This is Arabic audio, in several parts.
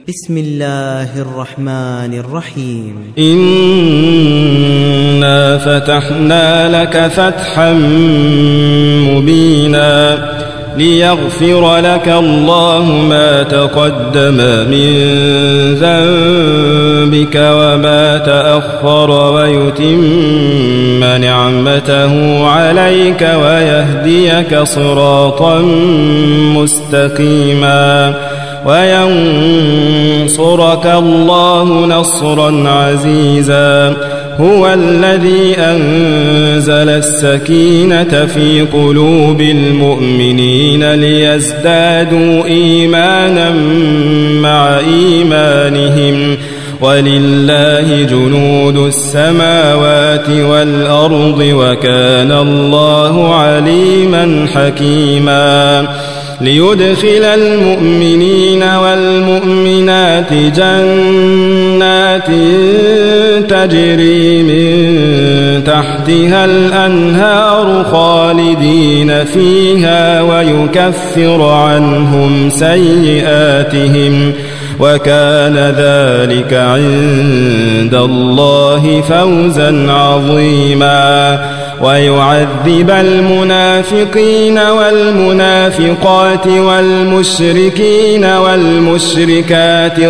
بسم الله الرحمن الرحيم. إنا فتحنا لك فتحا مبينا ليغفر لك الله ما تقدم من ذنبك وما تأخر ويتم نعمته عليك ويهديك صراطا مستقيما وينصرك الله نصرا عزيزا. هو الذي أنزل السكينة في قلوب المؤمنين ليزدادوا إيمانا مع إيمانهم ولله جنود السماوات والأرض وكان الله عليما حكيما. ليدخل المؤمنين والمؤمنات جنات تجري من تحتها الأنهار خالدين فيها ويكفر عنهم سيئاتهم وكان ذلك عند الله فوزا عظيما. ويعذب المنافقين والمنافقات والمشركين والمشركات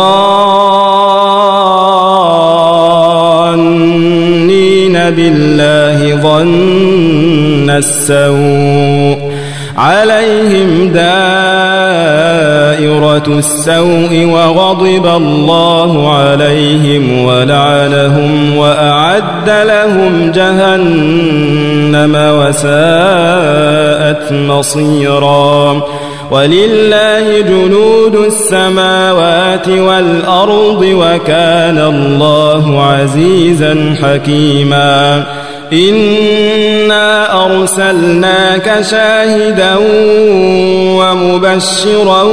الظانين بالله ظن السوء عليهم دائرة السوء وغضب الله عليهم ولعنهم وأعد لهم جهنم وساءت مصيرا. ولله جنود السماوات والأرض وكان الله عزيزا حكيما. إنا أرسلناك شاهدا ومبشرا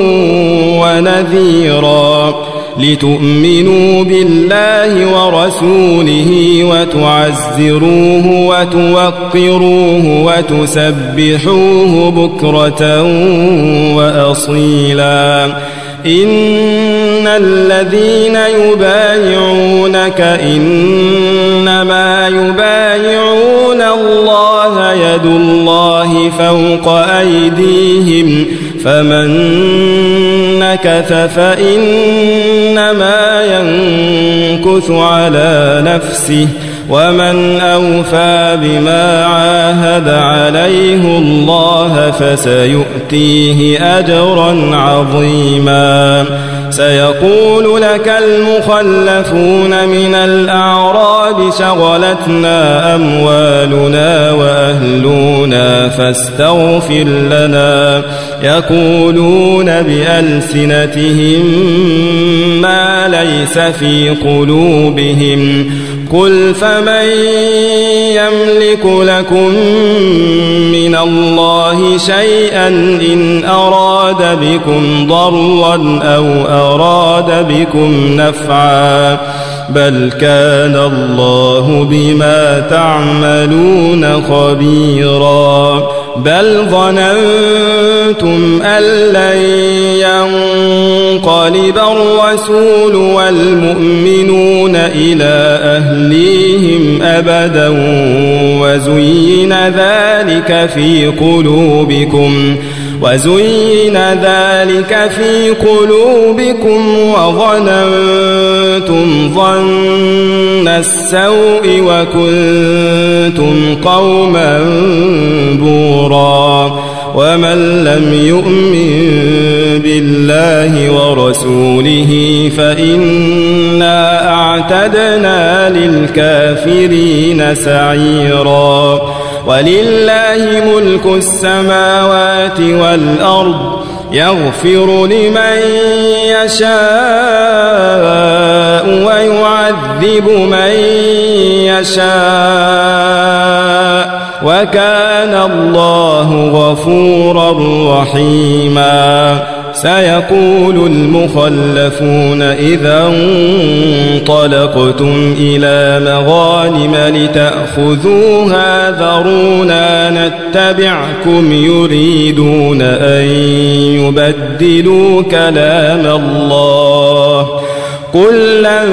ونذيرا لتؤمنوا بالله ورسوله وتعزروه وتوقروه وتسبحوه بكرة وأصيلا. إن الذين يبايعونك إنما يبايعون الله يد الله فوق أيديهم فمن نكث فإنما ينكث على نفسه ومن أوفى بما عاهد عليه الله فسيؤتيه أجرا عظيما. سيقول لك المخلفون من الأعراب شغلتنا أموالنا وأهلنا فاستغفر لنا يقولون بألسنتهم ما ليس في قلوبهم قل فمن يملك لكم من الله شيئا إن أراد بكم ضرا أو أراد بكم نفعا بل كان الله بما تعملون خبيرا. بل ظننتم أن لن ينقلب الرسول والمؤمنون إلى أهليهم أبدا وزين ذلك في قلوبكم وظننتم ظن السوء وكنتم قوما بورا. ومن لم يؤمن بالله ورسوله فإنا أعتدنا للكافرين سعيرا. ولله ملك السماوات والأرض يغفر لمن يشاء ويعذب من يشاء وكان الله غفورا رحيما. سيقول المخلفون إذا انطلقتم إلى مغانم لتأخذوها ذرونا نتبعكم يريدون أن يبدلوا كلام الله قل لن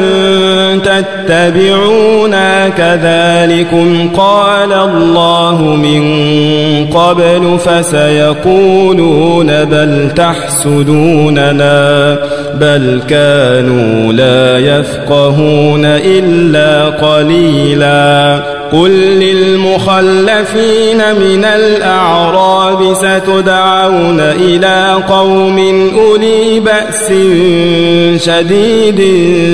تتبعونا كذلكم قال الله من قبل فسيقولون بل تحسدوننا بل كانوا لا يفقهون إلا قليلا قل للمخلفين من الأعراب ستدعون إلى قوم أولي بأس شديد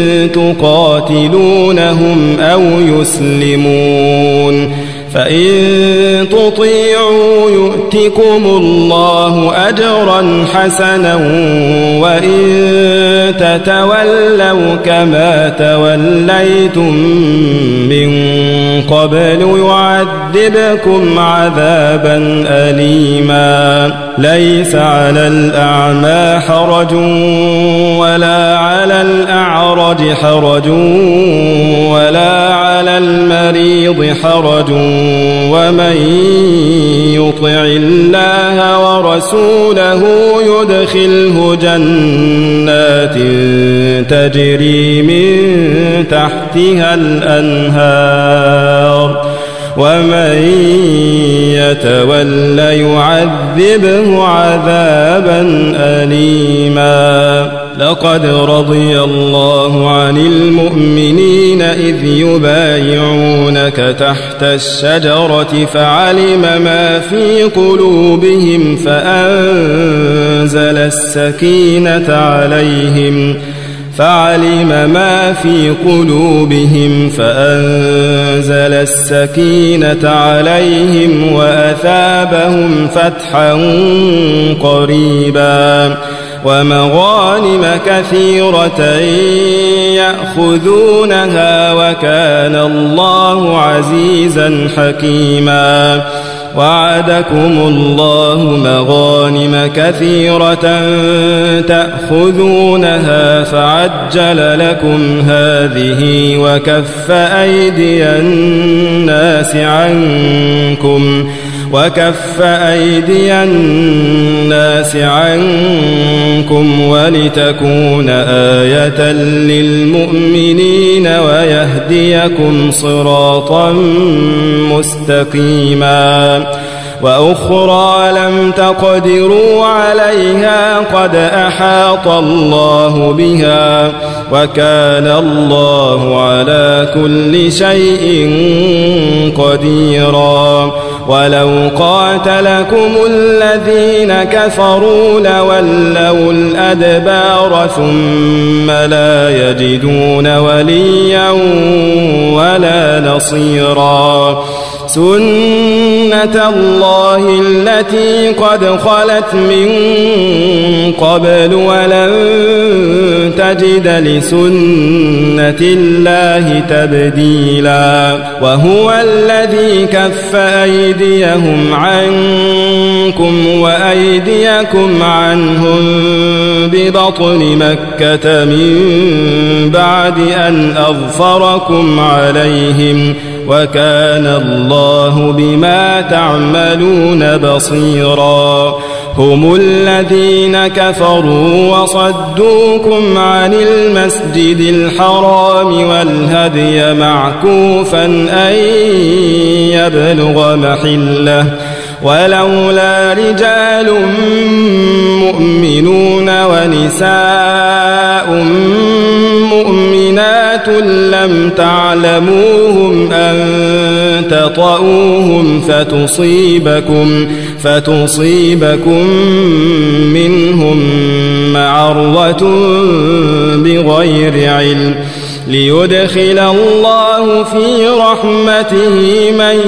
تقاتلونهم أو يسلمون فإن تطيعوا يؤتكم الله أجرا حسنا وإن تتولوا كما توليتم من قبل يعذبكم عذابا أليما ليس على الأعمى حرج ولا على الأعرج حرج ولا على المريض حرج ومن يطع الله ورسوله يدخله جنات تجري من تحتها الأنهار ومن يتول يعذبه عذابا أليما لقد رضي الله عن المؤمنين إذ يبايعونك تحت الشجرة فعلم ما في قلوبهم فأنزل السكينة عليهم وأثابهم فتحا قريبا ومغانم كثيرة يأخذونها وكان الله عزيزا حكيما وعدكم الله مغانم كثيرة تأخذونها فعجل لكم هذه وكف أيدي الناس عنكم ولتكون آية للمؤمنين ويهديكم صراطا مستقيما وأخرى لم تقدروا عليها قد أحاط الله بها وكان الله على كل شيء قديرا ولو قاتلكم الذين كفروا لولوا الأدبار ثم لا يجدون وليا ولا نصيرا سنة الله التي قد خلت من قبل ولن تجد لسنة الله تبديلا وهو الذي كف أيديهم عنكم وأيديكم عنهم ببطن مكة من بعد أن أظفركم عليهم وكان الله بما تعملون بصيرا هم الذين كفروا وصدوكم عن المسجد الحرام والهدي معكوفا أن يبلغ محله ولولا رجال مؤمنون ونساء مؤمنات لم تعلموهم أن تطؤوهم فتصيبكم منهم معرة بغير علم ليدخل الله في رحمته من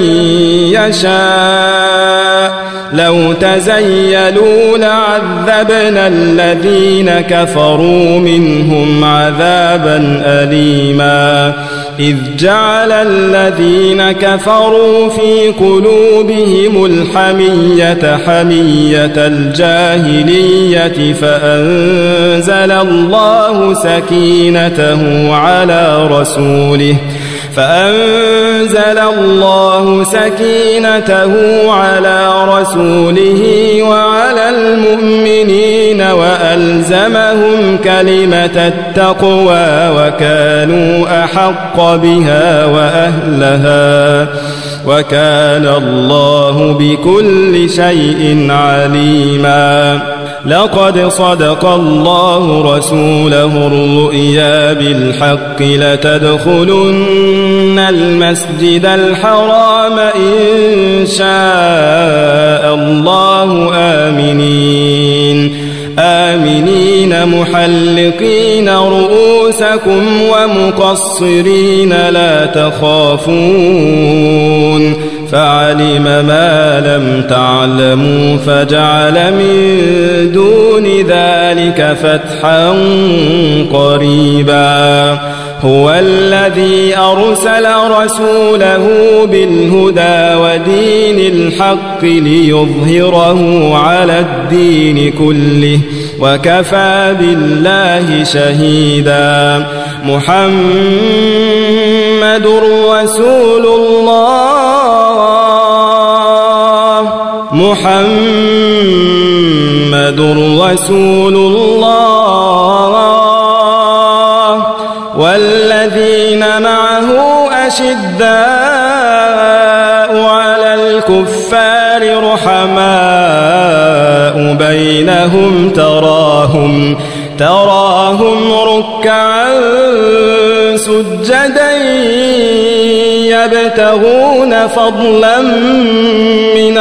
يشاء لو تزيلوا لعذبنا الذين كفروا منهم عذابا أليما إذ جعل الذين كفروا في قلوبهم الحمية حمية الجاهلية فأنزل الله سكينته على رسوله وعلى المؤمنين وألزمهم كلمة التقوى وكانوا أحق بها وأهلها وكان الله بكل شيء عليما. لقد صدق الله رسوله الرؤيا بالحق لتدخلن المسجد الحرام إن شاء الله آمنين محلقين رؤوسكم ومقصرين لا تخافون فعلم ما لم تعلموا فجعل من دون ذلك فتحا قريبا. هو الذي أرسل رسوله بالهدى ودين الحق ليظهره على الدين كله وكفى بالله شهيدا. محمد رسول الله والذين معه أشداء على الكفار رحماء بينهم تراهم ركعا سجدا يبتغون فضلا من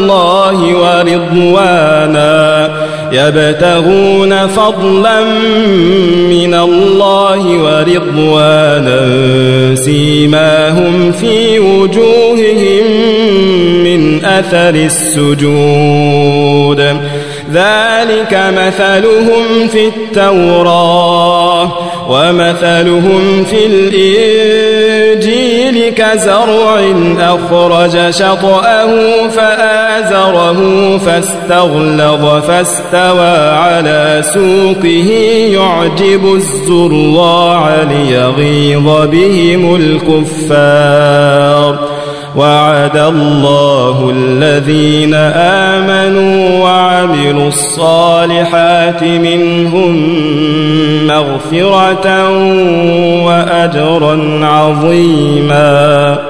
الله ورضوانا سيماهم في وجوههم من أثر السجود ذلك مثلهم في التوراة ومثلهم في الإنجيل كزرع أخرج شطأه فآزره فاستغلظ فاستوى على سوقه يعجب الزراع ليغيظ بهم الكفار. وعد الله الذين آمنوا وعملوا الصالحات منهم مغفرة وأجرا عظيما.